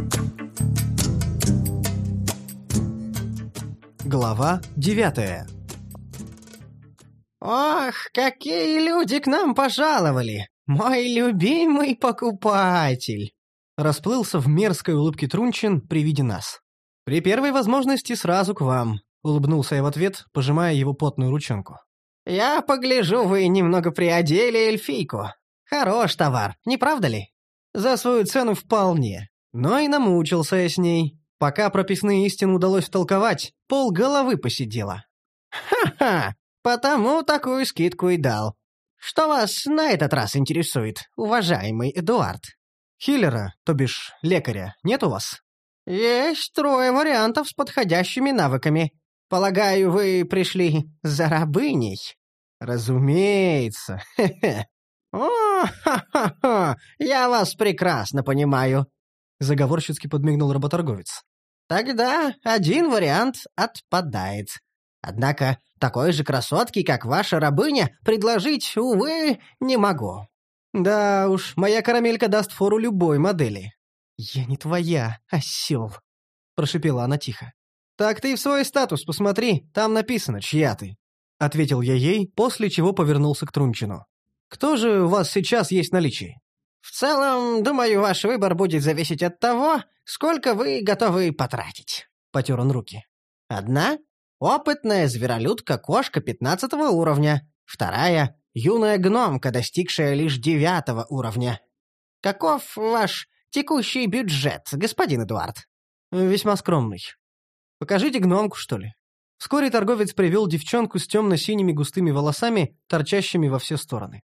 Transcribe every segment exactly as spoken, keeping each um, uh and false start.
Глава девятая. «Ох, какие люди к нам пожаловали! Мой любимый покупатель!» Расплылся в мерзкой улыбке Трунчин при виде нас. «При первой возможности сразу к вам», — улыбнулся я в ответ, пожимая его потную ручонку. «Я погляжу, вы немного приодели эльфийку. Хорош товар, не правда ли?» «За свою цену вполне. Но и намучился я с ней. Пока прописные истины удалось втолковать, полголовы посидела». «Ха-ха! Потому такую скидку и дал. Что вас на этот раз интересует, уважаемый Эдуард?» «Хиллера, то бишь лекаря, нет у вас?» «Есть трое вариантов с подходящими навыками. Полагаю, вы пришли за рабыней?» «Разумеется. Хе-хе». «О, ха-ха-ха! Я вас прекрасно понимаю!» Заговорщицки подмигнул работорговец. «Тогда один вариант отпадает. Однако такой же красотки, как ваша рабыня, предложить, увы, не могу». «Да уж, моя карамелька даст фору любой модели». «Я не твоя, осел», — прошипела она тихо. «Так ты в свой статус посмотри, там написано, чья ты», — ответил я ей, после чего повернулся к Трунчину. «Кто же у вас сейчас есть в наличии?» «В целом, думаю, ваш выбор будет зависеть от того, сколько вы готовы потратить», — потер он руки. «Одна — опытная зверолюдка-кошка пятнадцатого уровня, вторая — юная гномка, достигшая лишь девятого уровня. Каков ваш текущий бюджет, господин Эдуард?» «Весьма скромный. Покажите гномку, что ли». Вскоре торговец привел девчонку с темно-синими густыми волосами, торчащими во все стороны.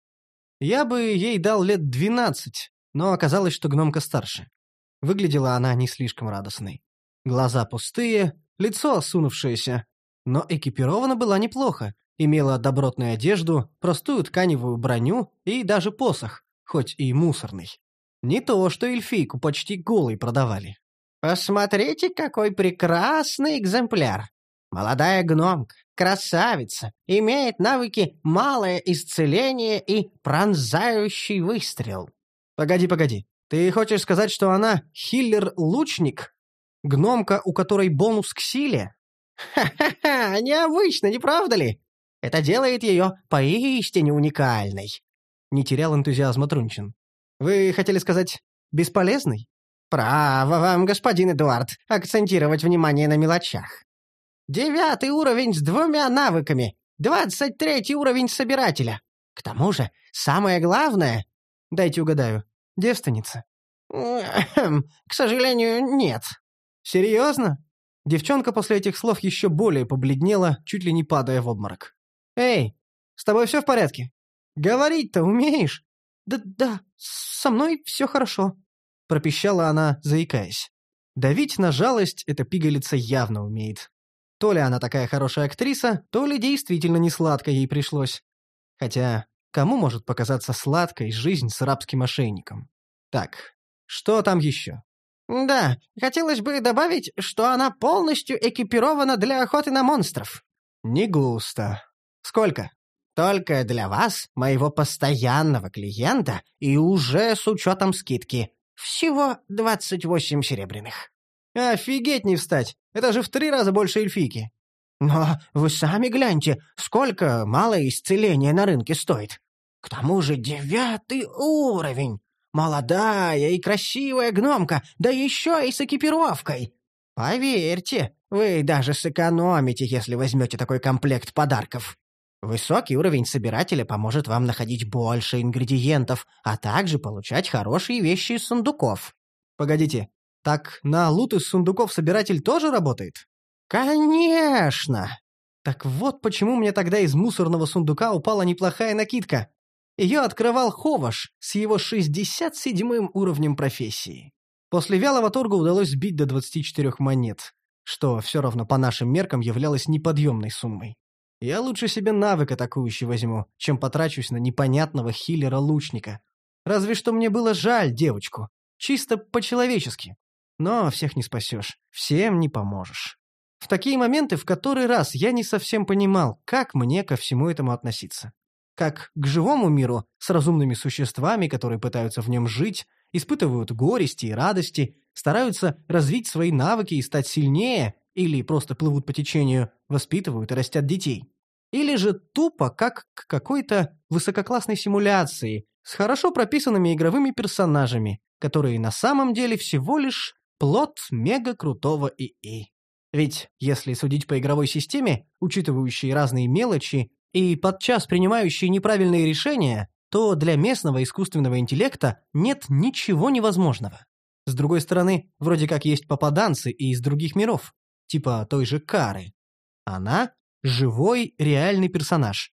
Я бы ей дал лет двенадцать, но оказалось, что гномка старше. Выглядела она не слишком радостной. Глаза пустые, лицо осунувшееся, но экипирована была неплохо, имела добротную одежду, простую тканевую броню и даже посох, хоть и мусорный. Не то, что эльфийку почти голой продавали. «Посмотрите, какой прекрасный экземпляр! Молодая гномка, красавица, имеет навыки «малое исцеление» и «пронзающий выстрел». Погоди, погоди. Ты хочешь сказать, что она хиллер-лучник? Гномка, у которой бонус к силе? Ха-ха-ха, необычно, не правда ли? Это делает ее поистине уникальной. Не терял энтузиазма Трунчин. Вы хотели сказать «бесполезный»? Право вам, господин Эдуард, акцентировать внимание на мелочах. Девятый уровень с двумя навыками, двадцать третий уровень собирателя. К тому же, самое главное... Дайте угадаю. Девственница? К сожалению, нет. Серьезно? Девчонка после этих слов еще более побледнела, чуть ли не падая в обморок. «Эй, с тобой все в порядке? Говорить-то умеешь?» «Да-да, со мной все хорошо», — пропищала она, заикаясь. Давить на жалость эта пигалица явно умеет. То ли она такая хорошая актриса, то ли действительно не сладко ей пришлось. Хотя, кому может показаться сладкой жизнь с рабским ошейником? Так, что там еще? Да, хотелось бы добавить, что она полностью экипирована для охоты на монстров. Не густо. Сколько? Только для вас, моего постоянного клиента, и уже с учетом скидки. Всего двадцать восемь серебряных. Офигеть не встать! Это же в три раза больше эльфийки. Но вы сами гляньте, сколько малое исцеление на рынке стоит. К тому же девятый уровень. Молодая и красивая гномка, да еще и с экипировкой. Поверьте, вы даже сэкономите, если возьмете такой комплект подарков. Высокий уровень собирателя поможет вам находить больше ингредиентов, а также получать хорошие вещи из сундуков. Погодите, так на лут из сундуков собиратель тоже работает? Конечно! Так вот почему мне тогда из мусорного сундука упала неплохая накидка. Ее открывал Ховаш с его шестьдесят седьмым уровнем профессии. После вялого торга удалось сбить до двадцати четырёх монет, что все равно по нашим меркам являлось неподъемной суммой. Я лучше себе навык атакующий возьму, чем потрачусь на непонятного хиллера-лучника. Разве что мне было жаль девочку. Чисто по-человечески. Но всех не спасешь, всем не поможешь. В такие моменты в который раз я не совсем понимал, как мне ко всему этому относиться. Как к живому миру с разумными существами, которые пытаются в нем жить, испытывают горести и радости, стараются развить свои навыки и стать сильнее, или просто плывут по течению, воспитывают и растят детей. Или же тупо, как к какой-то высококлассной симуляции, с хорошо прописанными игровыми персонажами, которые на самом деле всего лишь плод мега-крутого ИИ. Ведь, если судить по игровой системе, учитывающей разные мелочи и подчас принимающей неправильные решения, то для местного искусственного интеллекта нет ничего невозможного. С другой стороны, вроде как есть попаданцы и из других миров, типа той же Кары. Она – живой, реальный персонаж.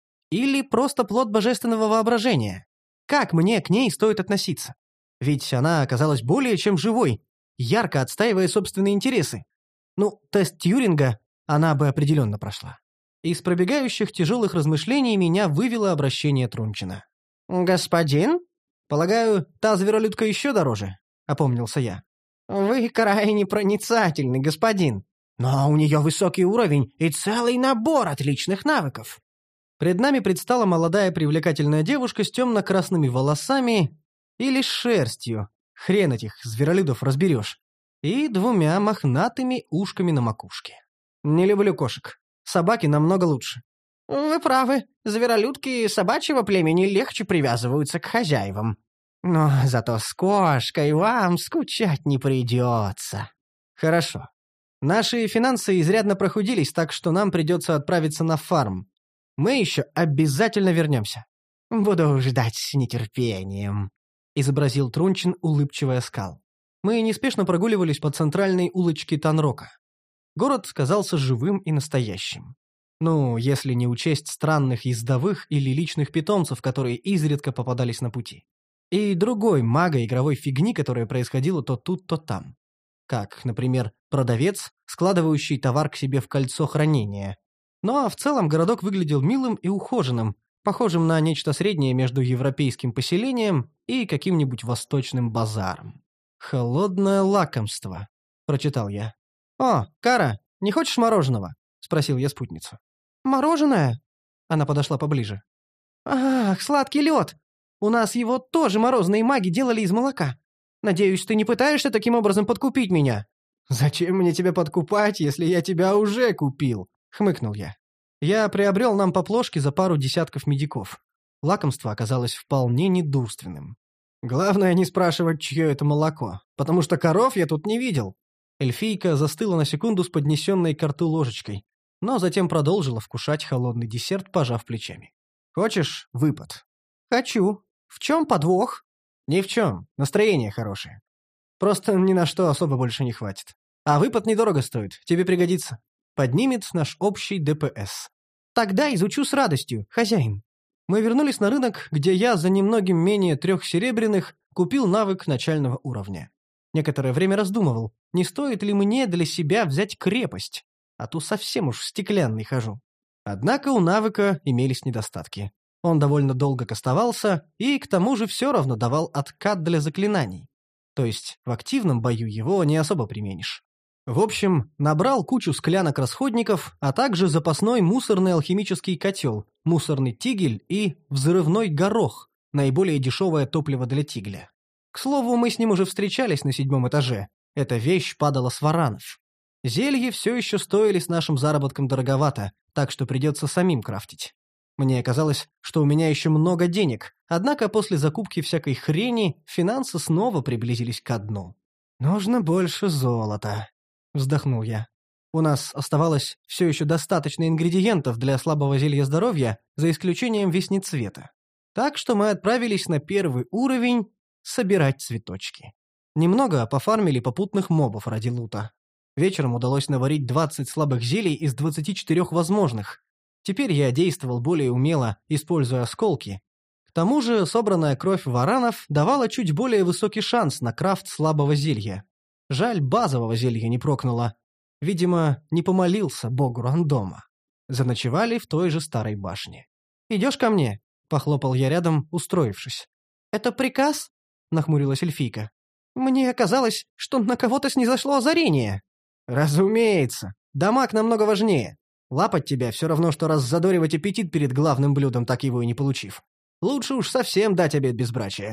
Или просто плод божественного воображения. Как мне к ней стоит относиться? Ведь она оказалась более чем живой, ярко отстаивая собственные интересы. Ну, тест Тьюринга она бы определенно прошла. Из пробегающих тяжелых размышлений меня вывело обращение Трунчина. «Господин? Полагаю, та зверолюдка еще дороже?» — опомнился я. «Вы крайне проницательный, господин. Но у нее высокий уровень и целый набор отличных навыков». Пред нами предстала молодая привлекательная девушка с темно-красными волосами или с шерстью, хрен этих зверолюдов разберешь, и двумя мохнатыми ушками на макушке. Не люблю кошек. Собаки намного лучше. «Вы правы, зверолюдки собачьего племени легче привязываются к хозяевам. Но зато с кошкой вам скучать не придется». «Хорошо. Наши финансы изрядно прохудились, так что нам придется отправиться на фарм. Мы еще обязательно вернемся». «Буду ждать с нетерпением», — изобразил Трунчин улыбчивый оскал. Мы неспешно прогуливались по центральной улочке Танрока. Город казался живым и настоящим. Ну, если не учесть странных ездовых или личных питомцев, которые изредка попадались на пути. И другой маго-игровой фигни, которая происходила то тут, то там. Как, например, продавец, складывающий товар к себе в кольцо хранения. Но в целом городок выглядел милым и ухоженным, похожим на нечто среднее между европейским поселением и каким-нибудь восточным базаром. «Холодное лакомство», — прочитал я. «О, Кара, не хочешь мороженого?» — спросил я спутницу. «Мороженое?» Она подошла поближе. «Ах, сладкий лед! У нас его тоже морозные маги делали из молока. Надеюсь, ты не пытаешься таким образом подкупить меня?» «Зачем мне тебя подкупать, если я тебя уже купил?» — хмыкнул я. Я приобрел нам по плошке за пару десятков медиков. Лакомство оказалось вполне недурственным. Главное не спрашивать, чье это молоко, потому что коров я тут не видел. Эльфийка застыла на секунду с поднесенной к рту ложечкой, но затем продолжила вкушать холодный десерт, пожав плечами. «Хочешь выпад?» «Хочу. В чем подвох?» «Ни в чем. Настроение хорошее. Просто ни на что особо больше не хватит. А выпад недорого стоит. Тебе пригодится. Поднимет наш общий ДПС». «Тогда изучу с радостью, хозяин». Мы вернулись на рынок, где я за немногим менее трех серебряных купил навык начального уровня. Некоторое время раздумывал, не стоит ли мне для себя взять крепость, а то совсем уж стеклянный хожу. Однако у навыка имелись недостатки. Он довольно долго кастовался и, к тому же, все равно давал откат для заклинаний. То есть в активном бою его не особо применишь. В общем, набрал кучу склянок-расходников, а также запасной мусорный алхимический котел, мусорный тигель и взрывной горох, наиболее дешевое топливо для тигля. К слову, мы с ним уже встречались на седьмом этаже. Эта вещь падала с варанов. Зелье все еще стоили с нашим заработком дороговато, так что придется самим крафтить. Мне казалось, что у меня еще много денег, однако после закупки всякой хрени финансы снова приблизились ко дну. «Нужно больше золота», — вздохнул я. У нас оставалось все еще достаточно ингредиентов для слабого зелья здоровья, за исключением веснецвета. Так что мы отправились на первый уровень собирать цветочки. Немного пофармили попутных мобов ради лута. Вечером удалось наварить двадцать слабых зелий из двадцати четырёх возможных. Теперь я действовал более умело, используя осколки. К тому же собранная кровь варанов давала чуть более высокий шанс на крафт слабого зелья. Жаль, базового зелья не прокнуло. Видимо, не помолился богу рандома. Заночевали в той же старой башне. «Идешь ко мне?» — похлопал я рядом, устроившись. «Это приказ?» — нахмурилась эльфийка. «Мне казалось, что на кого-то снизошло озарение». «Разумеется. Дамаг намного важнее. Лапать тебя все равно, что раззадоривать аппетит перед главным блюдом, так его и не получив. Лучше уж совсем дать обет безбрачия».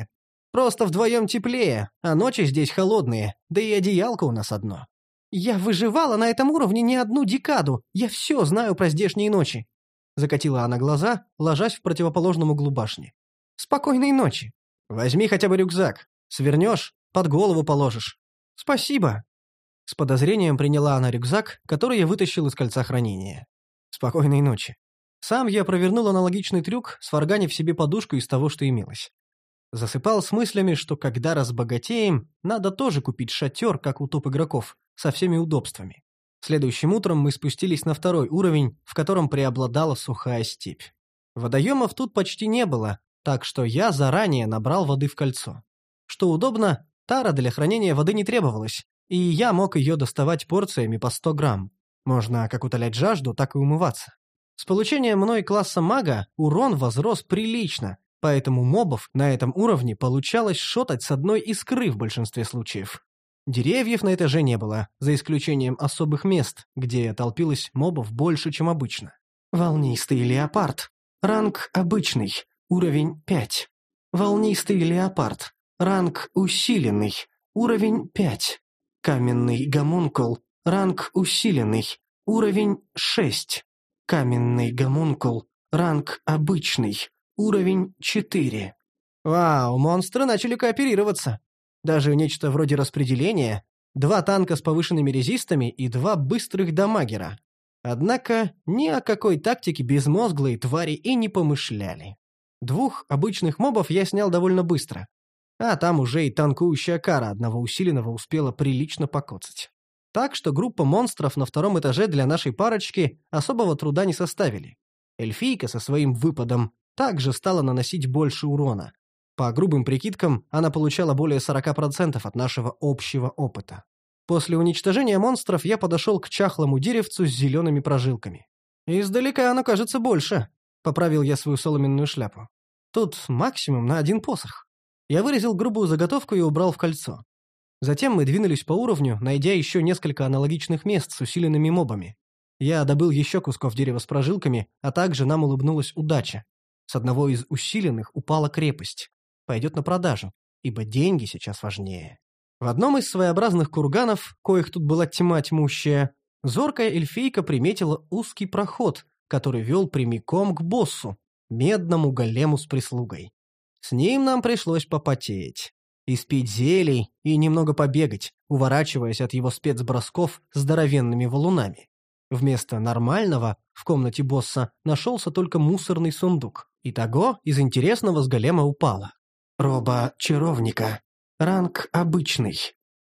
Просто вдвоем теплее, а ночи здесь холодные, да и одеялко у нас одно. Я выживала на этом уровне не одну декаду, я все знаю про здешние ночи. Закатила она глаза, ложась в противоположном углу башни. Спокойной ночи. Возьми хотя бы рюкзак. Свернешь, под голову положишь. Спасибо. С подозрением приняла она рюкзак, который я вытащил из кольца хранения. Спокойной ночи. Сам я провернул аналогичный трюк, сварганив себе подушку из того, что имелось. Засыпал с мыслями, что когда разбогатеем, надо тоже купить шатер, как у топ-игроков, со всеми удобствами. Следующим утром мы спустились на второй уровень, в котором преобладала сухая степь. Водоемов тут почти не было, так что я заранее набрал воды в кольцо. Что удобно, тара для хранения воды не требовалась, и я мог ее доставать порциями по сто грамм. Можно как утолять жажду, так и умываться. С получением мной класса мага урон возрос прилично, поэтому мобов на этом уровне получалось шотать с одной искры в большинстве случаев. Деревьев на этаже не было, за исключением особых мест, где толпилось мобов больше, чем обычно. Волнистый леопард. Ранг обычный. Уровень пять. Волнистый леопард. Ранг усиленный. Уровень пять. Каменный гомункул. Ранг усиленный. Уровень шесть. Каменный гомункул. Ранг обычный. Уровень четыре. Вау, монстры начали кооперироваться. Даже нечто вроде распределения. Два танка с повышенными резистами и два быстрых дамагера. Однако ни о какой тактике безмозглые твари и не помышляли. Двух обычных мобов я снял довольно быстро. А там уже и танкующая кара одного усиленного успела прилично покоцать. Так что группа монстров на втором этаже для нашей парочки особого труда не составили. Эльфийка со своим выпадом также стала наносить больше урона. По грубым прикидкам, она получала более сорок процентов от нашего общего опыта. После уничтожения монстров я подошел к чахлому деревцу с зелеными прожилками. «Издалека оно кажется больше», — поправил я свою соломенную шляпу. «Тут максимум на один посох». Я вырезал грубую заготовку и убрал в кольцо. Затем мы двинулись по уровню, найдя еще несколько аналогичных мест с усиленными мобами. Я добыл еще кусков дерева с прожилками, а также нам улыбнулась удача. С одного из усиленных упала крепость. Пойдет на продажу, ибо деньги сейчас важнее. В одном из своеобразных курганов, коих тут была тьма тьмущая, зоркая эльфийка приметила узкий проход, который вел прямиком к боссу, медному голему с прислугой. С ним нам пришлось попотеть. Испить зелий и немного побегать, уворачиваясь от его спецбросков здоровенными валунами. Вместо нормального в комнате босса нашелся только мусорный сундук. Итого из интересного с голема упало. Роба чаровника. Ранг обычный.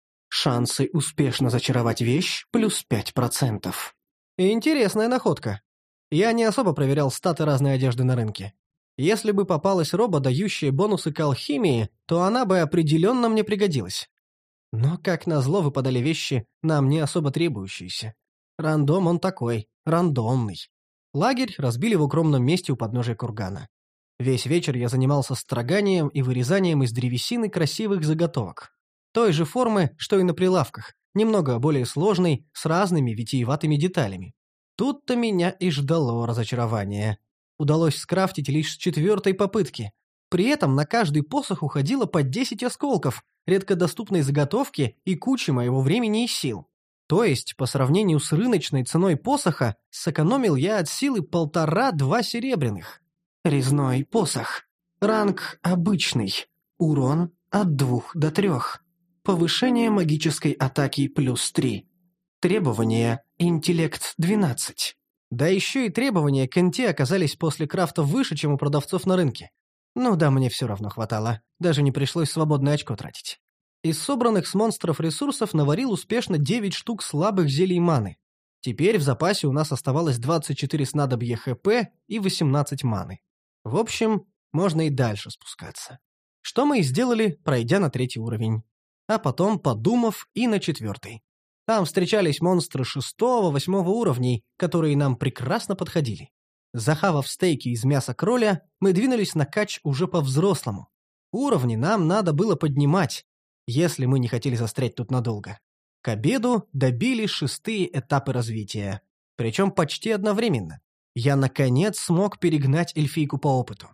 Шансы успешно зачаровать вещь плюс пять процентов. Интересная находка. Я не особо проверял статы разной одежды на рынке. Если бы попалась роба, дающая бонусы к алхимии, то она бы определенно мне пригодилась. Но, как назло, выпадали вещи, нам не особо требующиеся. Рандом он такой, рандомный. Лагерь разбили в укромном месте у подножия кургана. Весь вечер я занимался строганием и вырезанием из древесины красивых заготовок. Той же формы, что и на прилавках, немного более сложной, с разными витиеватыми деталями. Тут-то меня и ждало разочарование. Удалось скрафтить лишь с четвертой попытки. При этом на каждый посох уходило по десять осколков, редкодоступной заготовки и кучи моего времени и сил. То есть, по сравнению с рыночной ценой посоха, сэкономил я от силы полтора-два серебряных. Резной посох. Ранг обычный. Урон от двух до трех. Повышение магической атаки плюс три. Требования интеллект двенадцать. Да еще и требования к инте оказались после крафта выше, чем у продавцов на рынке. Ну да, мне все равно хватало. Даже не пришлось свободное очко тратить. Из собранных с монстров ресурсов наварил успешно девять штук слабых зелий маны. Теперь в запасе у нас оставалось двадцать четыре снадобья ХП и восемнадцать маны. В общем, можно и дальше спускаться. Что мы и сделали, пройдя на третий уровень. А потом, подумав, и на четвертый. Там встречались монстры шестого-восьмого уровней, которые нам прекрасно подходили. Захавав стейки из мяса кроля, мы двинулись на кач уже по-взрослому. Уровни нам надо было поднимать, если мы не хотели застрять тут надолго. К обеду добили шестые этапы развития. Причем почти одновременно. Я, наконец, смог перегнать эльфийку по опыту.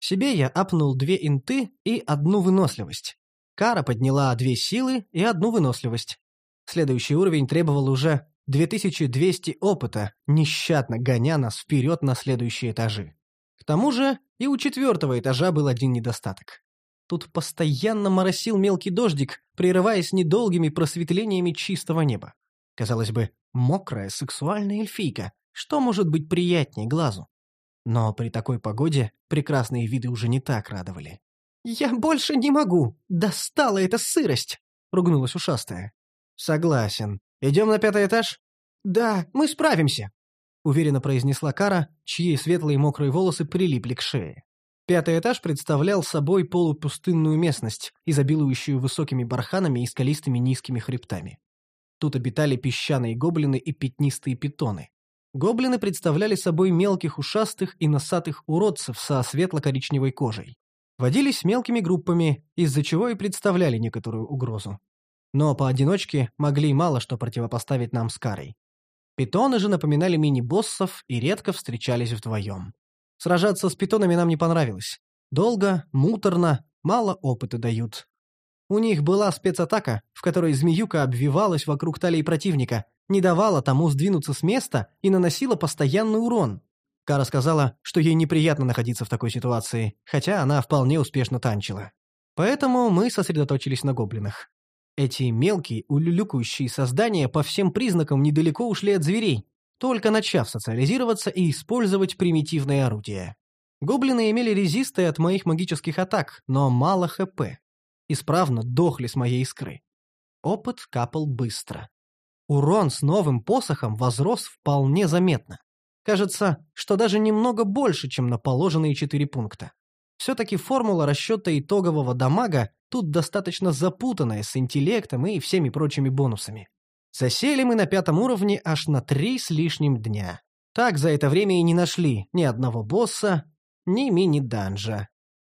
Себе я апнул две инты и одну выносливость. Кара подняла две силы и одну выносливость. Следующий уровень требовал уже две тысячи двести опыта, нещадно гоня нас вперед на следующие этажи. К тому же и у четвертого этажа был один недостаток. Тут постоянно моросил мелкий дождик, прерываясь недолгими просветлениями чистого неба. Казалось бы, мокрая сексуальная эльфийка. Что может быть приятнее глазу? Но при такой погоде прекрасные виды уже не так радовали. «Я больше не могу! Достала эта сырость!» — ругнулась ушастая. «Согласен. Идем на пятый этаж?» «Да, мы справимся», — уверенно произнесла Кара, чьи светлые мокрые волосы прилипли к шее. Пятый этаж представлял собой полупустынную местность, изобилующую высокими барханами и скалистыми низкими хребтами. Тут обитали песчаные гоблины и пятнистые питоны. Гоблины представляли собой мелких ушастых и носатых уродцев со светло-коричневой кожей. Водились мелкими группами, из-за чего и представляли некоторую угрозу. Но поодиночке могли мало что противопоставить нам с Карой. Питоны же напоминали мини-боссов и редко встречались вдвоем. Сражаться с питонами нам не понравилось. Долго, муторно, мало опыта дают. У них была спецатака, в которой змеюка обвивалась вокруг талии противника, не давала тому сдвинуться с места и наносила постоянный урон. Кара сказала, что ей неприятно находиться в такой ситуации, хотя она вполне успешно танчила. Поэтому мы сосредоточились на гоблинах. Эти мелкие, улюлюкающие создания по всем признакам недалеко ушли от зверей, только начав социализироваться и использовать примитивные орудия. Гоблины имели резисты от моих магических атак, но мало ХП. Исправно дохли с моей искры. Опыт капал быстро. Урон с новым посохом возрос вполне заметно. Кажется, что даже немного больше, чем на положенные четыре пункта. Все-таки формула расчета итогового дамага тут достаточно запутанная с интеллектом и всеми прочими бонусами. Засели мы на пятом уровне аж на три с лишним дня. Так за это время и не нашли ни одного босса, ни мини-данжа.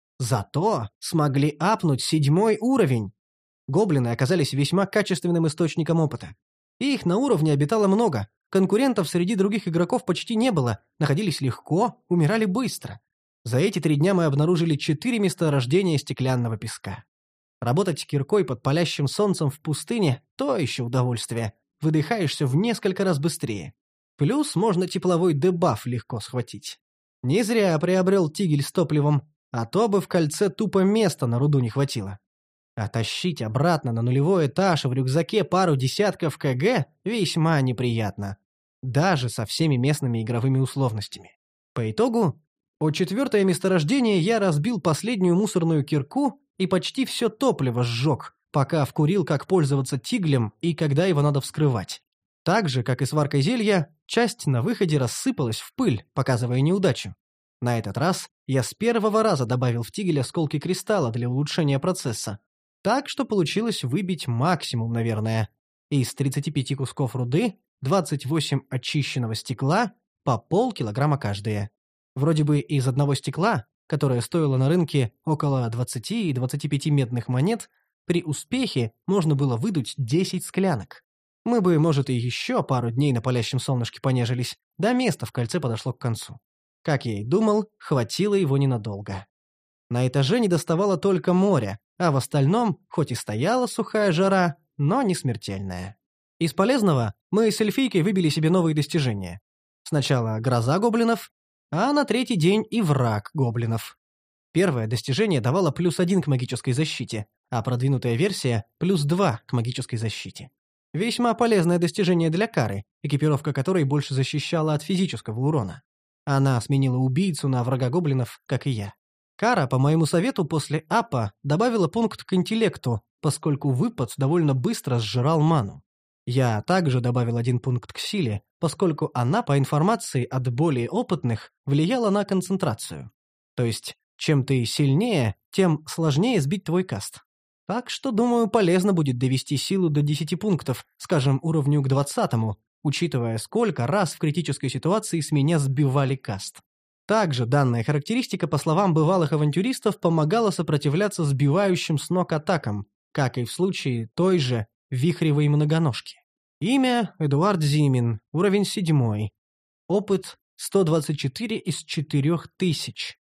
Зато смогли апнуть седьмой уровень. Гоблины оказались весьма качественным источником опыта. Их на уровне обитало много, конкурентов среди других игроков почти не было, находились легко, умирали быстро. За эти три дня мы обнаружили четыре месторождения стеклянного песка. Работать киркой под палящим солнцем в пустыне – то еще удовольствие. Выдыхаешься в несколько раз быстрее. Плюс можно тепловой дебаф легко схватить. Не зря приобрел тигель с топливом, а то бы в кольце тупо места на руду не хватило. А тащить обратно на нулевой этаж в рюкзаке пару десятков кг весьма неприятно. Даже со всеми местными игровыми условностями. По итогу, о четвертое месторождение я разбил последнюю мусорную кирку и почти все топливо сжег, пока вкурил, как пользоваться тиглем и когда его надо вскрывать. Так же, как и сваркой зелья, часть на выходе рассыпалась в пыль, показывая неудачу. На этот раз я с первого раза добавил в тигель осколки кристалла для улучшения процесса. Так что получилось выбить максимум, наверное. Из тридцати пяти кусков руды двадцать восемь очищенного стекла по полкилограмма каждое. Вроде бы из одного стекла, которое стоило на рынке около двадцати и двадцати пяти медных монет, при успехе можно было выдуть десять склянок. Мы бы, может, и еще пару дней на палящем солнышке понежились, да место в кольце подошло к концу. Как я и думал, хватило его ненадолго. На этаже недоставало только моря, а в остальном, хоть и стояла сухая жара, но не смертельная. Из полезного мы с эльфийкой выбили себе новые достижения. Сначала гроза гоблинов, а на третий день и враг гоблинов. Первое достижение давало плюс один к магической защите, а продвинутая версия – плюс два к магической защите. Весьма полезное достижение для Кары, экипировка которой больше защищала от физического урона. Она сменила убийцу на врага гоблинов, как и я. Кара, по моему совету, после апа добавила пункт к интеллекту, поскольку выпад довольно быстро сжирал ману. Я также добавил один пункт к силе, поскольку она, по информации от более опытных, влияла на концентрацию. То есть, чем ты сильнее, тем сложнее сбить твой каст. Так что, думаю, полезно будет довести силу до десяти пунктов, скажем, уровню к двадцатому, учитывая, сколько раз в критической ситуации с меня сбивали каст. Также данная характеристика, по словам бывалых авантюристов, помогала сопротивляться сбивающим с ног атакам, как и в случае той же вихревой многоножки. Имя – Эдуард Зимин, уровень седьмой. Опыт – сто двадцать четыре из четырех тысяч.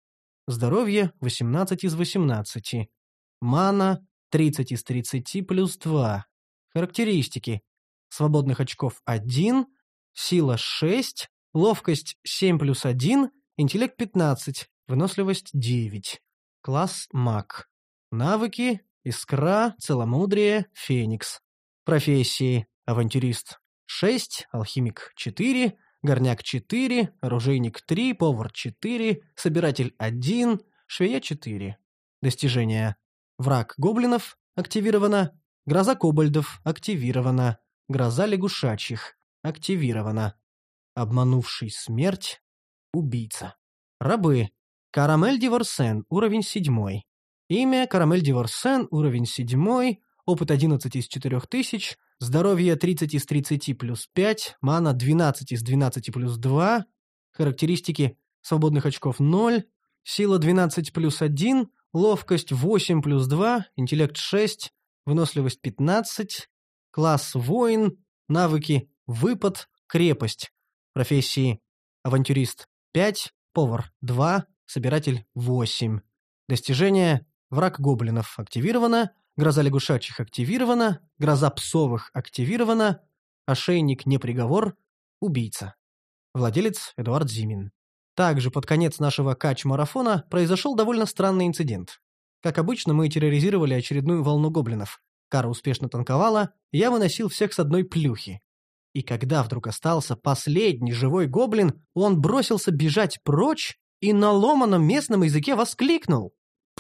Здоровье – восемнадцать из восемнадцати. Мана – тридцать из тридцати плюс два. Характеристики. Свободных очков один, сила шесть, ловкость семь плюс один, интеллект пятнадцать, выносливость девять. Класс маг. Навыки – искра, целомудрие, феникс. Профессии – авантюрист шесть, алхимик четыре, горняк четыре, оружейник три, повар четыре, собиратель один, швея четыре. Достижения. Враг гоблинов активировано, гроза кобальдов активирована, гроза лягушачьих активирована. Обманувший смерть убийца. Рабы. Карамель Диворсен, уровень седьмой. Имя Карамель Диворсен, уровень седьмой, опыт одиннадцать из четырёх тысяч, здоровье тридцать из тридцати плюс пять, мана двенадцать из двенадцати плюс два, характеристики свободных очков ноль, сила двенадцать плюс один, ловкость восемь плюс два, интеллект шесть, выносливость пятнадцать, класс воин, навыки выпад, крепость, профессии авантюрист пять, повар два, собиратель восемь. Достижения враг гоблинов активировано, гроза лягушачьих активирована, гроза псовых активирована, ошейник не приговор, убийца. Владелец Эдуард Зимин. Также под конец нашего кач-марафона произошел довольно странный инцидент. Как обычно, мы терроризировали очередную волну гоблинов. Кара успешно танковала, я выносил всех с одной плюхи. И когда вдруг остался последний живой гоблин, он бросился бежать прочь и на ломаном местном языке воскликнул: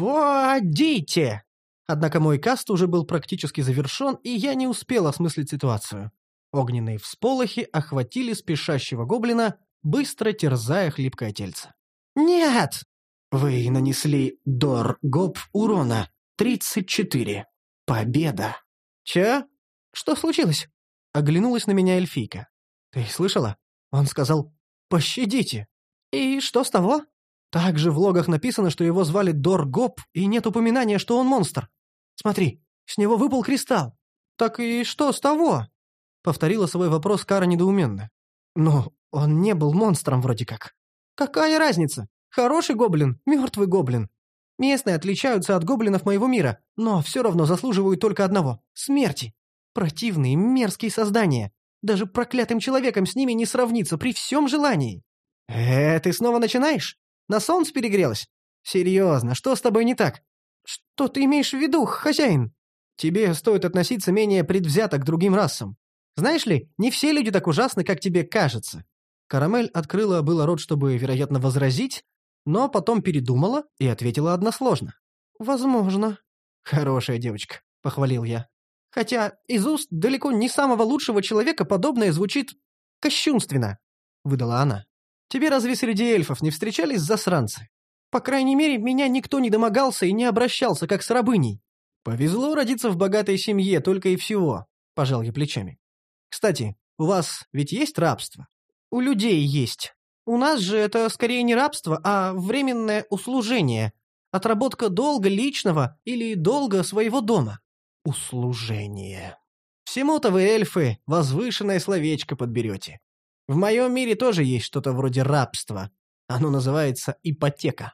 «Подите!» Однако мой каст уже был практически завершен, и я не успел осмыслить ситуацию. Огненные всполохи охватили спешащего гоблина, быстро терзая хлипкое тельце. «Нет!» «Вы нанесли дор-гоп урона тридцать четыре. Победа!» «Чё? Что случилось?» Оглянулась на меня эльфийка. «Ты слышала? Он сказал: пощадите!» «И что с того?» «Также в логах написано, что его звали Дор-гоп, и нет упоминания, что он монстр. Смотри, с него выпал кристалл». «Так и что с того?» Повторила свой вопрос Кара недоуменно. «Ну, он не был монстром вроде как». «Какая разница? Хороший гоблин, мертвый гоблин. Местные отличаются от гоблинов моего мира, но все равно заслуживают только одного — смерти. Противные, мерзкие создания. Даже проклятым человеком с ними не сравнится при всем желании». «Э, ты снова начинаешь? На солнце перегрелась? Серьезно, что с тобой не так?» «Что ты имеешь в виду, хозяин?» «Тебе стоит относиться менее предвзято к другим расам. Знаешь ли, не все люди так ужасны, как тебе кажется». Карамель открыла было рот, чтобы, вероятно, возразить, но потом передумала и ответила односложно. «Возможно». «Хорошая девочка», — похвалил я. «Хотя из уст далеко не самого лучшего человека подобное звучит кощунственно», — выдала она. «Тебе разве среди эльфов не встречались засранцы? По крайней мере, меня никто не домогался и не обращался, как с рабыней. Повезло родиться в богатой семье, только и всего», — пожал я плечами. «Кстати, у вас ведь есть рабство?» «У людей есть. У нас же это скорее не рабство, а временное услужение. Отработка долга личного или долга своего дома». «Услужение. Всему-то вы, эльфы, возвышенное словечко подберете. В моем мире тоже есть что-то вроде рабства. Оно называется ипотека».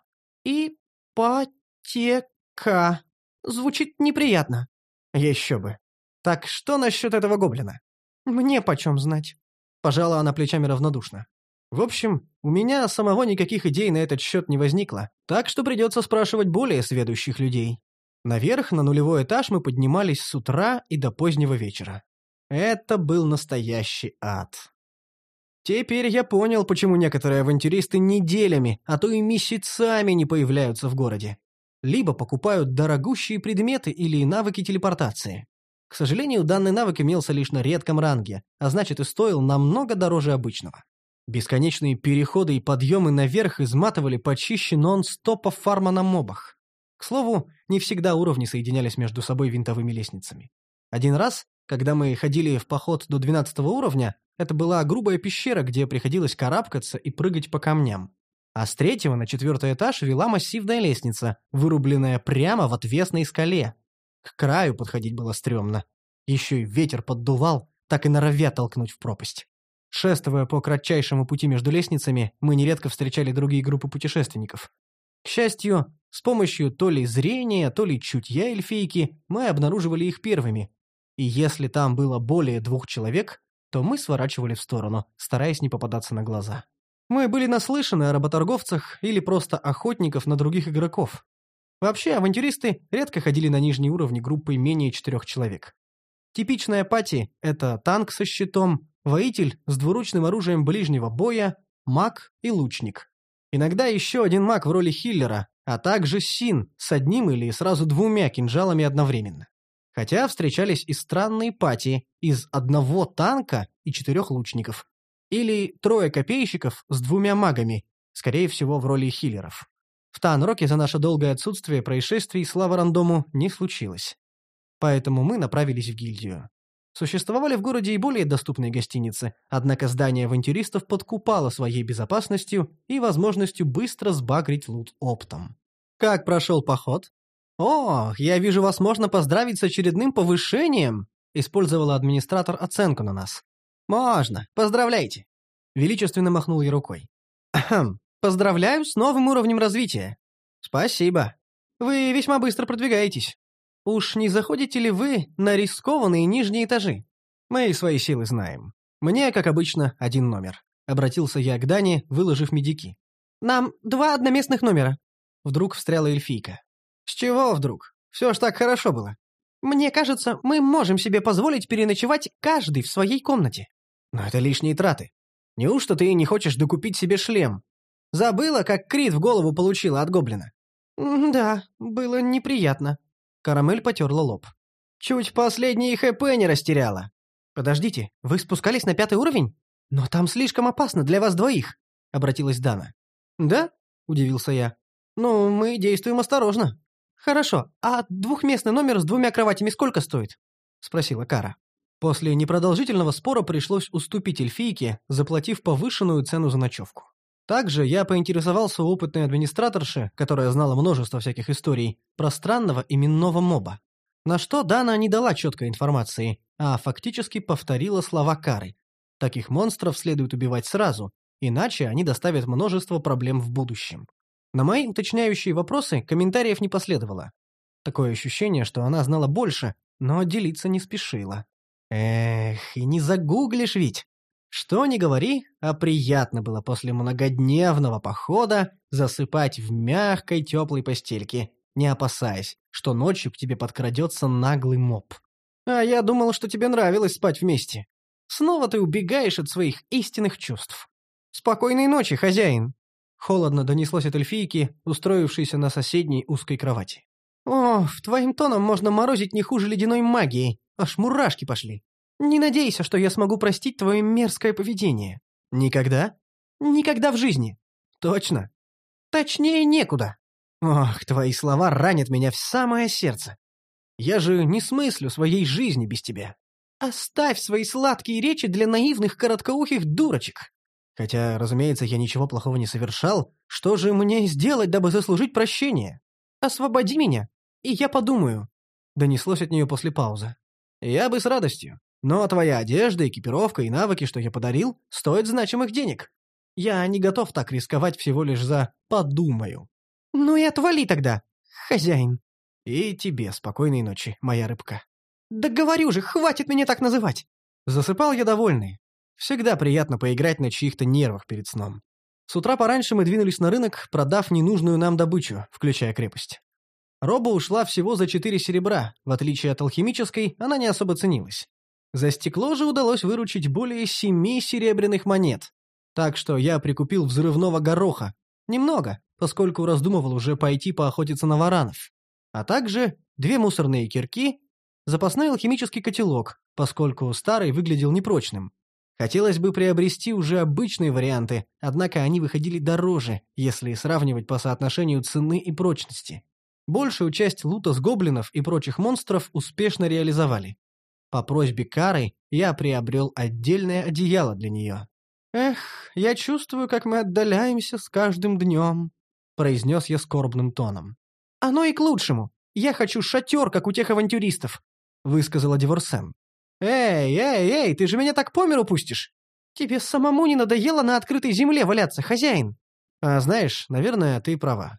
«Ипотека. Звучит неприятно». «Еще бы. Так что насчет этого гоблина?» «Мне почем знать?» Пожала она плечами равнодушно. «В общем, у меня самого никаких идей на этот счет не возникло, так что придется спрашивать более сведущих людей». Наверх, на нулевой этаж, мы поднимались с утра и до позднего вечера. Это был настоящий ад. Теперь я понял, почему некоторые авантюристы неделями, а то и месяцами не появляются в городе. Либо покупают дорогущие предметы или навыки телепортации. К сожалению, данный навык имелся лишь на редком ранге, а значит и стоил намного дороже обычного. Бесконечные переходы и подъемы наверх изматывали почище нон-стопа фарма на мобах. К слову, не всегда уровни соединялись между собой винтовыми лестницами. Один раз, когда мы ходили в поход до двенадцатого уровня, это была грубая пещера, где приходилось карабкаться и прыгать по камням. А с третьего на четвертый этаж вела массивная лестница, вырубленная прямо в отвесной скале. К краю подходить было стрёмно. Еще и ветер поддувал, так и норовя толкнуть в пропасть. Шествуя по кратчайшему пути между лестницами, мы нередко встречали другие группы путешественников. К счастью, с помощью то ли зрения, то ли чутья эльфийки мы обнаруживали их первыми. И если там было более двух человек, то мы сворачивали в сторону, стараясь не попадаться на глаза. Мы были наслышаны о работорговцах или просто охотников на других игроков. Вообще, авантюристы редко ходили на нижние уровни группой менее четырех человек. Типичная пати – это танк со щитом, воитель с двуручным оружием ближнего боя, маг и лучник. Иногда еще один маг в роли хиллера, а также син с одним или сразу двумя кинжалами одновременно. Хотя встречались и странные пати из одного танка и четырех лучников. Или трое копейщиков с двумя магами, скорее всего в роли хиллеров. В Таанроке за наше долгое отсутствие происшествий, слава рандому, не случилось. Поэтому мы направились в гильдию. Существовали в городе и более доступные гостиницы, однако здание авантюристов подкупало своей безопасностью и возможностью быстро сбагрить лут оптом. «Как прошел поход?» «О, я вижу, вас можно поздравить с очередным повышением!» — использовала администратор оценку на нас. «Можно, поздравляйте!» — величественно махнул я рукой. «Ахм, поздравляю с новым уровнем развития!» «Спасибо. Вы весьма быстро продвигаетесь. Уж не заходите ли вы на рискованные нижние этажи? Мы свои силы знаем. Мне, как обычно, один номер». Обратился я к Дане, выложив медики. «Нам два одноместных номера». Вдруг встряла эльфийка. «С чего вдруг? Все ж так хорошо было. Мне кажется, мы можем себе позволить переночевать каждый в своей комнате». «Но это лишние траты. Неужто ты не хочешь докупить себе шлем? Забыла, как Крит в голову получила от гоблина?» «Да, было неприятно». Карамель потерла лоб. «Чуть последние ХП не растеряла». «Подождите, вы спускались на пятый уровень? Но там слишком опасно для вас двоих», — обратилась Дана. «Да?» — удивился я. «Ну, мы действуем осторожно». «Хорошо, а двухместный номер с двумя кроватями сколько стоит?» — спросила Кара. После непродолжительного спора пришлось уступить эльфийке, заплатив повышенную цену за ночевку. Также я поинтересовался у опытной администраторши, которая знала множество всяких историй, про странного именного моба. На что Дана не дала четкой информации, а фактически повторила слова Кары. Таких монстров следует убивать сразу, иначе они доставят множество проблем в будущем. На мои уточняющие вопросы комментариев не последовало. Такое ощущение, что она знала больше, но делиться не спешила. Эх, и не загуглишь ведь. Что ни говори, а приятно было после многодневного похода засыпать в мягкой теплой постельке, не опасаясь, что ночью к тебе подкрадется наглый моб. А я думал, что тебе нравилось спать вместе. Снова ты убегаешь от своих истинных чувств. Спокойной ночи, хозяин. Холодно донеслось от эльфийки, устроившейся на соседней узкой кровати. «О, в твоим тоном можно морозить не хуже ледяной магии. Аж мурашки пошли. Не надейся, что я смогу простить твое мерзкое поведение». «Никогда?» «Никогда в жизни». «Точно?» «Точнее некуда». «Ох, твои слова ранят меня в самое сердце. Я же не смыслю своей жизни без тебя». «Оставь свои сладкие речи для наивных короткоухих дурочек». Хотя, разумеется, я ничего плохого не совершал. Что же мне сделать, дабы заслужить прощение? Освободи меня, и я подумаю. Донеслось от нее после паузы. Я бы с радостью. Но твоя одежда, экипировка и навыки, что я подарил, стоят значимых денег. Я не готов так рисковать всего лишь за «подумаю». Ну и отвали тогда, хозяин. И тебе спокойной ночи, моя рыбка. Да говорю же, хватит меня так называть. Засыпал я довольный. Всегда приятно поиграть на чьих-то нервах перед сном. С утра пораньше мы двинулись на рынок, продав ненужную нам добычу, включая крепость. Роба ушла всего за четыре серебра, в отличие от алхимической, она не особо ценилась. За стекло же удалось выручить более семи серебряных монет. Так что я прикупил взрывного гороха. Немного, поскольку раздумывал уже пойти поохотиться на варанов. А также две мусорные кирки, запасной алхимический котелок, поскольку старый выглядел непрочным. Хотелось бы приобрести уже обычные варианты, однако они выходили дороже, если сравнивать по соотношению цены и прочности. Большую часть лута с гоблинов и прочих монстров успешно реализовали. По просьбе Кары я приобрел отдельное одеяло для нее. «Эх, я чувствую, как мы отдаляемся с каждым днем», — произнес я скорбным тоном. «Оно и к лучшему. Я хочу шатер, как у тех авантюристов», — высказала Диворсен. «Эй, эй, эй, ты же меня так по миру пустишь? Тебе самому не надоело на открытой земле валяться, хозяин?» «А знаешь, наверное, ты права.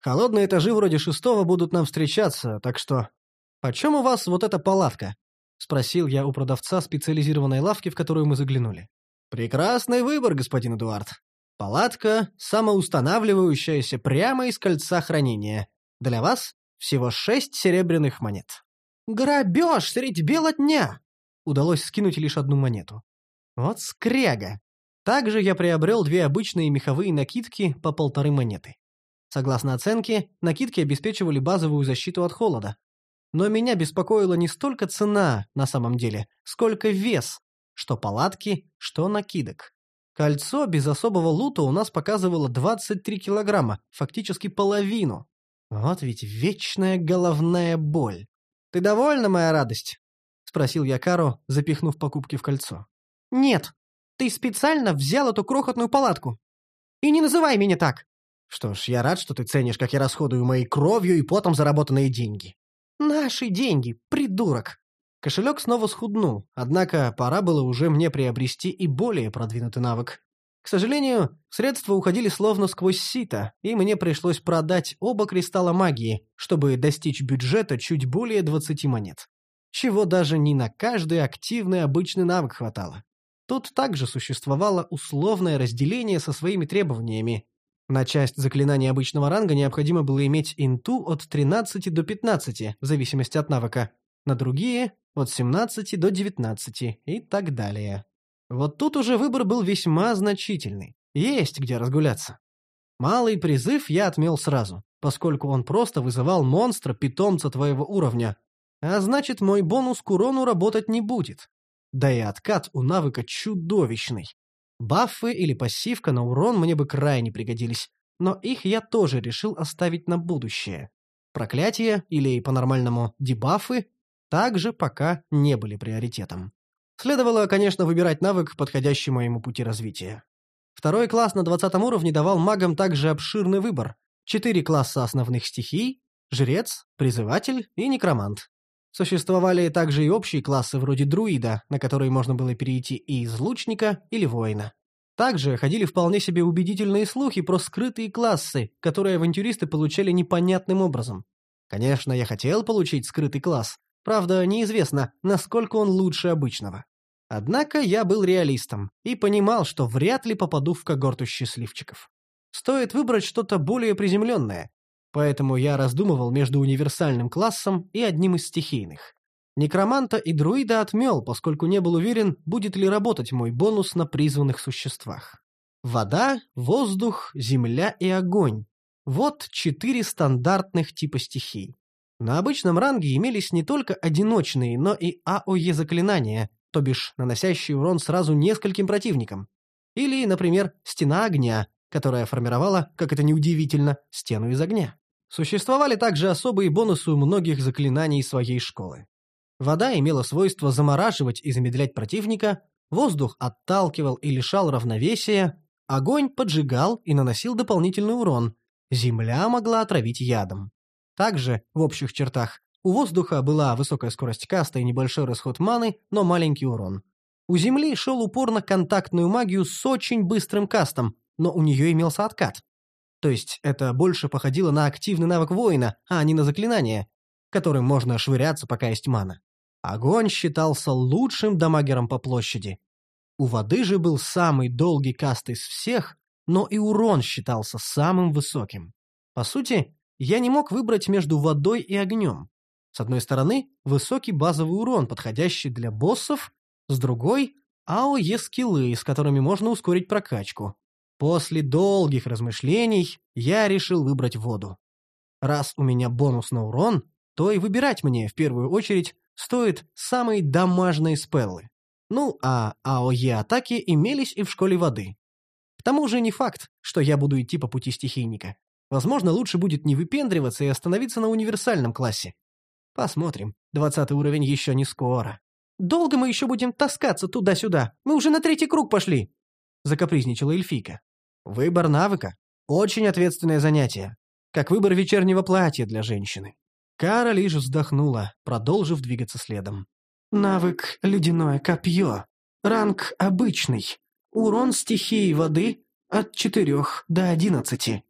Холодные этажи вроде шестого будут нам встречаться, так что... «Почем у вас вот эта палатка?» — спросил я у продавца специализированной лавки, в которую мы заглянули. «Прекрасный выбор, господин Эдуард. Палатка, самоустанавливающаяся прямо из кольца хранения. Для вас всего шесть серебряных монет». «Грабеж средь бела дня!» Удалось скинуть лишь одну монету. Вот скряга. Также я приобрел две обычные меховые накидки по полторы монеты. Согласно оценке, накидки обеспечивали базовую защиту от холода. Но меня беспокоила не столько цена на самом деле, сколько вес, что палатки, что накидок. Кольцо без особого лута у нас показывало двадцать три килограмма, фактически половину. Вот ведь вечная головная боль. «Ты довольна, моя радость?» — спросил я Кару, запихнув покупки в кольцо. «Нет, ты специально взял эту крохотную палатку. И не называй меня так!» «Что ж, я рад, что ты ценишь, как я расходую моей кровью и потом заработанные деньги». «Наши деньги, придурок!» Кошелек снова схуднул, однако пора было уже мне приобрести и более продвинутый навык. К сожалению, средства уходили словно сквозь сито, и мне пришлось продать оба кристалла магии, чтобы достичь бюджета чуть более двадцати монет. Чего даже не на каждый активный обычный навык хватало. Тут также существовало условное разделение со своими требованиями. На часть заклинаний обычного ранга необходимо было иметь инту от тринадцати до пятнадцати, в зависимости от навыка. На другие – от семнадцати до девятнадцати и так далее. Вот тут уже выбор был весьма значительный. Есть где разгуляться. Малый призыв я отмел сразу, поскольку он просто вызывал монстра-питомца твоего уровня. А значит, мой бонус к урону работать не будет. Да и откат у навыка чудовищный. Баффы или пассивка на урон мне бы крайне пригодились, но их я тоже решил оставить на будущее. Проклятия, или по-нормальному дебафы, также пока не были приоритетом. Следовало, конечно, выбирать навык, подходящий моему пути развития. Второй класс на двадцатом уровне давал магам также обширный выбор. Четыре класса основных стихий – жрец, призыватель и некромант. Существовали также и общие классы вроде друида, на которые можно было перейти и из лучника или воина. Также ходили вполне себе убедительные слухи про скрытые классы, которые авантюристы получали непонятным образом. Конечно, я хотел получить скрытый класс, правда, неизвестно, насколько он лучше обычного. Однако я был реалистом и понимал, что вряд ли попаду в когорту счастливчиков. Стоит выбрать что-то более приземленное, поэтому я раздумывал между универсальным классом и одним из стихийных. Некроманта и друида отмел, поскольку не был уверен, будет ли работать мой бонус на призванных существах. Вода, воздух, земля и огонь. Вот четыре стандартных типа стихий. На обычном ранге имелись не только одиночные, но и АОЕ заклинания, то бишь наносящие урон сразу нескольким противникам. Или, например, стена огня, которая формировала, как это неудивительно, стену из огня. Существовали также особые бонусы у многих заклинаний своей школы. Вода имела свойство замораживать и замедлять противника, воздух отталкивал и лишал равновесия, огонь поджигал и наносил дополнительный урон, земля могла отравить ядом. Также, в общих чертах, у воздуха была высокая скорость каста и небольшой расход маны, но маленький урон. У земли шел упор на контактную магию с очень быстрым кастом, но у нее имелся откат. То есть это больше походило на активный навык воина, а не на заклинание, которым можно швыряться, пока есть мана. Огонь считался лучшим дамагером по площади. У воды же был самый долгий каст из всех, но и урон считался самым высоким. По сути, я не мог выбрать между водой и огнем. С одной стороны, высокий базовый урон, подходящий для боссов, с другой – АОЕ-скиллы, с которыми можно ускорить прокачку. После долгих размышлений я решил выбрать воду. Раз у меня бонус на урон, то и выбирать мне, в первую очередь, стоит самые дамажные спеллы. Ну, а АОЕ-атаки имелись и в школе воды. К тому же не факт, что я буду идти по пути стихийника. Возможно, лучше будет не выпендриваться и остановиться на универсальном классе. Посмотрим. Двадцатый уровень еще не скоро. «Долго мы еще будем таскаться туда-сюда? Мы уже на третий круг пошли!» — закапризничала эльфийка. Выбор навыка — очень ответственное занятие. Как выбор вечернего платья для женщины. Кара лишь вздохнула, продолжив двигаться следом. Навык «Ледяное копье». Ранг обычный. Урон стихии воды от четырёх до одиннадцати.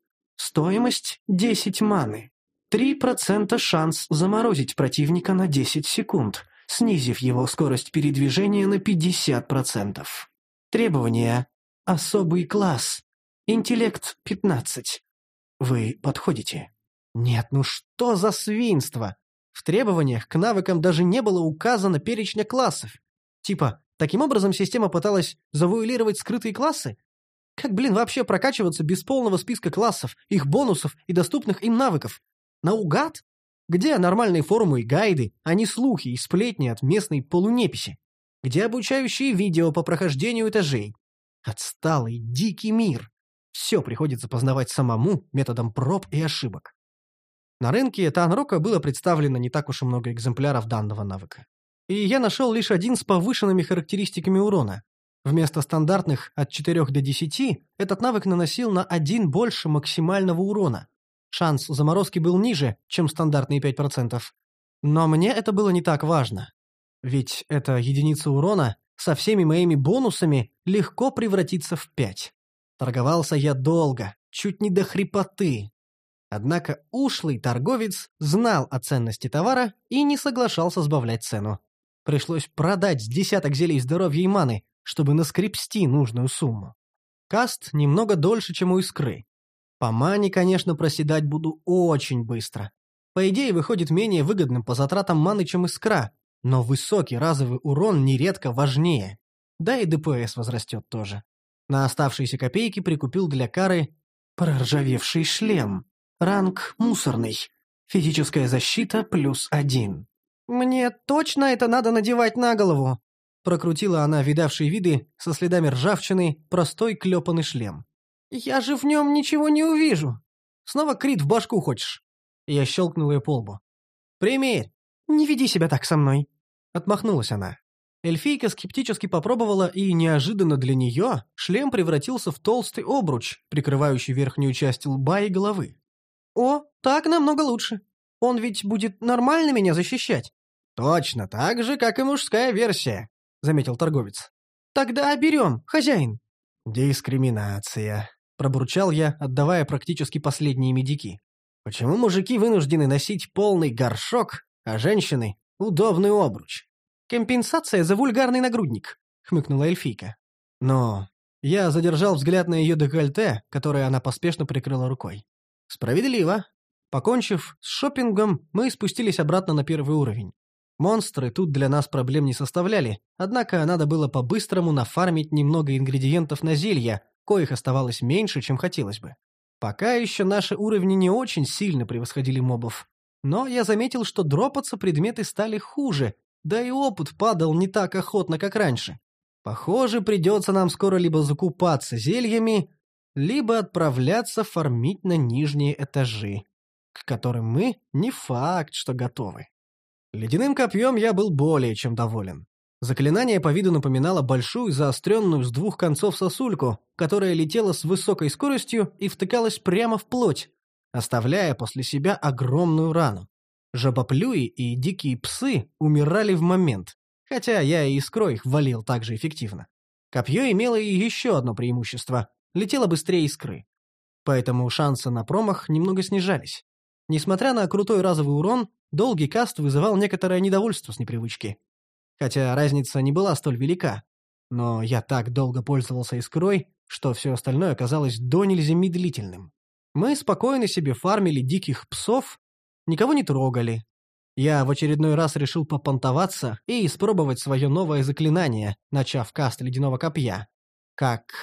Стоимость десять маны. три процента шанс заморозить противника на десять секунд, снизив его скорость передвижения на пятьдесят процентов. Требования. Особый класс. Интеллект пятнадцать. Вы подходите? Нет, ну что за свинство? В требованиях к навыкам даже не было указано перечня классов. Типа, таким образом система пыталась завуалировать скрытые классы? Как, блин, вообще прокачиваться без полного списка классов, их бонусов и доступных им навыков? Наугад? Где нормальные форумы и гайды, а не слухи и сплетни от местной полунеписи? Где обучающие видео по прохождению этажей? Отсталый, дикий мир. Все приходится познавать самому методом проб и ошибок. На рынке Таганрока было представлено не так уж и много экземпляров данного навыка. И я нашел лишь один с повышенными характеристиками урона. Вместо стандартных от четырёх до десяти этот навык наносил на один больше максимального урона. Шанс заморозки был ниже, чем стандартные пять процентов. Но мне это было не так важно. Ведь эта единица урона со всеми моими бонусами легко превратится в пять. Торговался я долго, чуть не до хрипоты. Однако ушлый торговец знал о ценности товара и не соглашался сбавлять цену. Пришлось продать с десяток зелий здоровья и маны, чтобы наскребсти нужную сумму. Каст немного дольше, чем у искры. По мане, конечно, проседать буду очень быстро. По идее, выходит менее выгодным по затратам маны, чем искра, но высокий разовый урон нередко важнее. Да и ДПС возрастет тоже. На оставшиеся копейки прикупил для Кары проржавевший шлем. Ранг мусорный. Физическая защита плюс один. «Мне точно это надо надевать на голову?» Прокрутила она видавшие виды со следами ржавчины простой клепанный шлем. «Я же в нем ничего не увижу». «Снова крит в башку хочешь?» Я щелкнул ее по лбу. «Примерь». «Не веди себя так со мной». Отмахнулась она. Эльфийка скептически попробовала, и неожиданно для нее шлем превратился в толстый обруч, прикрывающий верхнюю часть лба и головы. «О, так намного лучше. Он ведь будет нормально меня защищать?» «Точно так же, как и мужская версия», — заметил торговец. «Тогда берем, хозяин». «Дискриминация», — пробурчал я, отдавая практически последние медики. «Почему мужики вынуждены носить полный горшок, а женщины — удобный обруч?» «Компенсация за вульгарный нагрудник», — хмыкнула эльфийка. «Но...» Я задержал взгляд на ее декольте, которое она поспешно прикрыла рукой. «Справедливо». Покончив с шопингом, мы спустились обратно на первый уровень. Монстры тут для нас проблем не составляли, однако надо было по-быстрому нафармить немного ингредиентов на зелья, коих оставалось меньше, чем хотелось бы. Пока еще наши уровни не очень сильно превосходили мобов. Но я заметил, что дропаться предметы стали хуже, да и опыт падал не так охотно, как раньше. Похоже, придется нам скоро либо закупаться зельями, либо отправляться фармить на нижние этажи, к которым мы не факт, что готовы. Ледяным копьем я был более чем доволен. Заклинание по виду напоминало большую заостренную с двух концов сосульку, которая летела с высокой скоростью и втыкалась прямо в плоть, оставляя после себя огромную рану. Жабоплюи и дикие псы умирали в момент, хотя я и искрой их валил так же эффективно. Копье имело и еще одно преимущество — летело быстрее искры. Поэтому шансы на промах немного снижались. Несмотря на крутой разовый урон, долгий каст вызывал некоторое недовольство с непривычки. Хотя разница не была столь велика. Но я так долго пользовался искрой, что все остальное оказалось до нельзя медлительным. Мы спокойно себе фармили диких псов, никого не трогали. Я в очередной раз решил попонтоваться и испробовать свое новое заклинание, начав каст ледяного копья. Как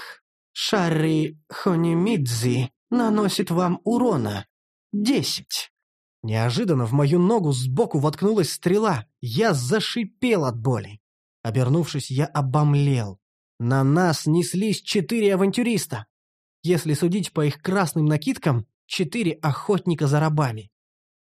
Шарри Хонимидзи наносит вам урона. Десять. Неожиданно в мою ногу сбоку воткнулась стрела. Я зашипел от боли. Обернувшись, я обомлел. На нас неслись четыре авантюриста. Если судить по их красным накидкам, четыре охотника за рабами.